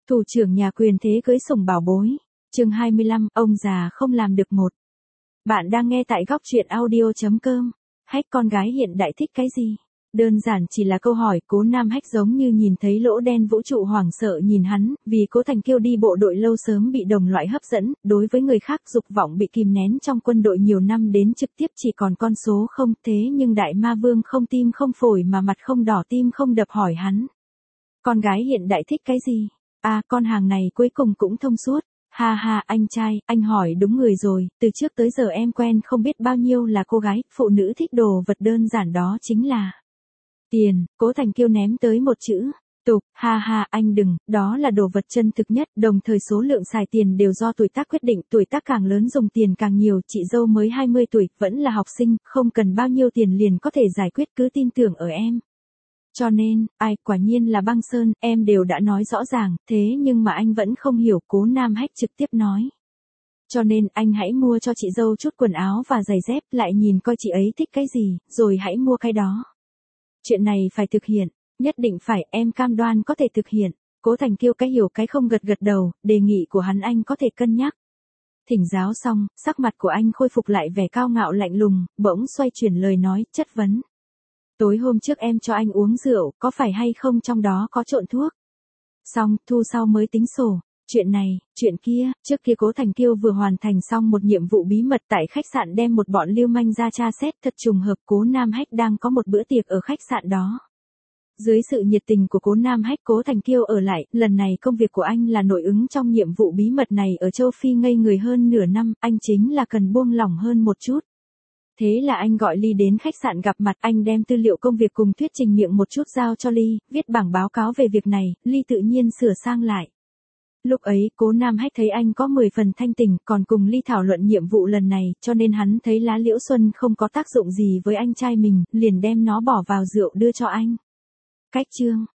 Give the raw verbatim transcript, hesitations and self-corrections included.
Thủ trưởng nhà quyền thế cưới sủng bảo bối. Chương hai mươi lăm, ông già không làm được một. Bạn đang nghe tại góc truyện audio chấm com. Hách con gái hiện đại thích cái gì? Đơn giản chỉ là câu hỏi. Cố Nam Hách giống như nhìn thấy lỗ đen vũ trụ, hoảng sợ nhìn hắn, vì Cố Thành Kiêu đi bộ đội lâu sớm bị đồng loại hấp dẫn, đối với người khác dục vọng bị kìm nén trong quân đội nhiều năm đến trực tiếp chỉ còn con số không. Thế nhưng Đại Ma Vương không tim không phổi mà mặt không đỏ tim không đập hỏi hắn. Con gái hiện đại thích cái gì? À, con hàng này cuối cùng cũng thông suốt. Ha ha, anh trai, anh hỏi đúng người rồi, từ trước tới giờ em quen không biết bao nhiêu là cô gái, phụ nữ thích đồ vật đơn giản đó chính là tiền. Cố Thành Kiêu ném tới một chữ tục. Ha ha, anh đừng, đó là đồ vật chân thực nhất, đồng thời số lượng xài tiền đều do tuổi tác quyết định, tuổi tác càng lớn dùng tiền càng nhiều. Chị dâu mới hai mươi tuổi, vẫn là học sinh, không cần bao nhiêu tiền liền có thể giải quyết, cứ tin tưởng ở em. Cho nên, ai, quả nhiên là băng sơn, em đều đã nói rõ ràng, thế nhưng mà anh vẫn không hiểu. Cố Nam Hách trực tiếp nói. Cho nên, anh hãy mua cho chị dâu chút quần áo và giày dép, lại nhìn coi chị ấy thích cái gì, rồi hãy mua cái đó. Chuyện này phải thực hiện, nhất định phải, em cam đoan có thể thực hiện. Cố Thành Kiêu cái hiểu cái không gật gật đầu, đề nghị của hắn anh có thể cân nhắc. Thỉnh giáo xong, sắc mặt của anh khôi phục lại vẻ cao ngạo lạnh lùng, bỗng xoay chuyển lời nói, chất vấn. Tối hôm trước em cho anh uống rượu, có phải hay không trong đó có trộn thuốc? Xong, thu sau mới tính sổ. Chuyện này, chuyện kia, trước kia Cố Thành Kiêu vừa hoàn thành xong một nhiệm vụ bí mật tại khách sạn đem một bọn lưu manh ra tra xét, thật trùng hợp Cố Nam Hách đang có một bữa tiệc ở khách sạn đó. Dưới sự nhiệt tình của Cố Nam Hách, Cố Thành Kiêu ở lại, lần này công việc của anh là nội ứng trong nhiệm vụ bí mật này ở châu Phi ngây người hơn nửa năm, anh chính là cần buông lỏng hơn một chút. Thế là anh gọi Ly đến khách sạn gặp mặt, anh đem tư liệu công việc cùng thuyết trình miệng một chút giao cho Ly, viết bảng báo cáo về việc này, Ly tự nhiên sửa sang lại. Lúc ấy, Cố Nam Hách thấy anh có mười phần thanh tình, còn cùng Ly thảo luận nhiệm vụ lần này, cho nên hắn thấy lá liễu xuân không có tác dụng gì với anh trai mình, liền đem nó bỏ vào rượu đưa cho anh. Cách chương.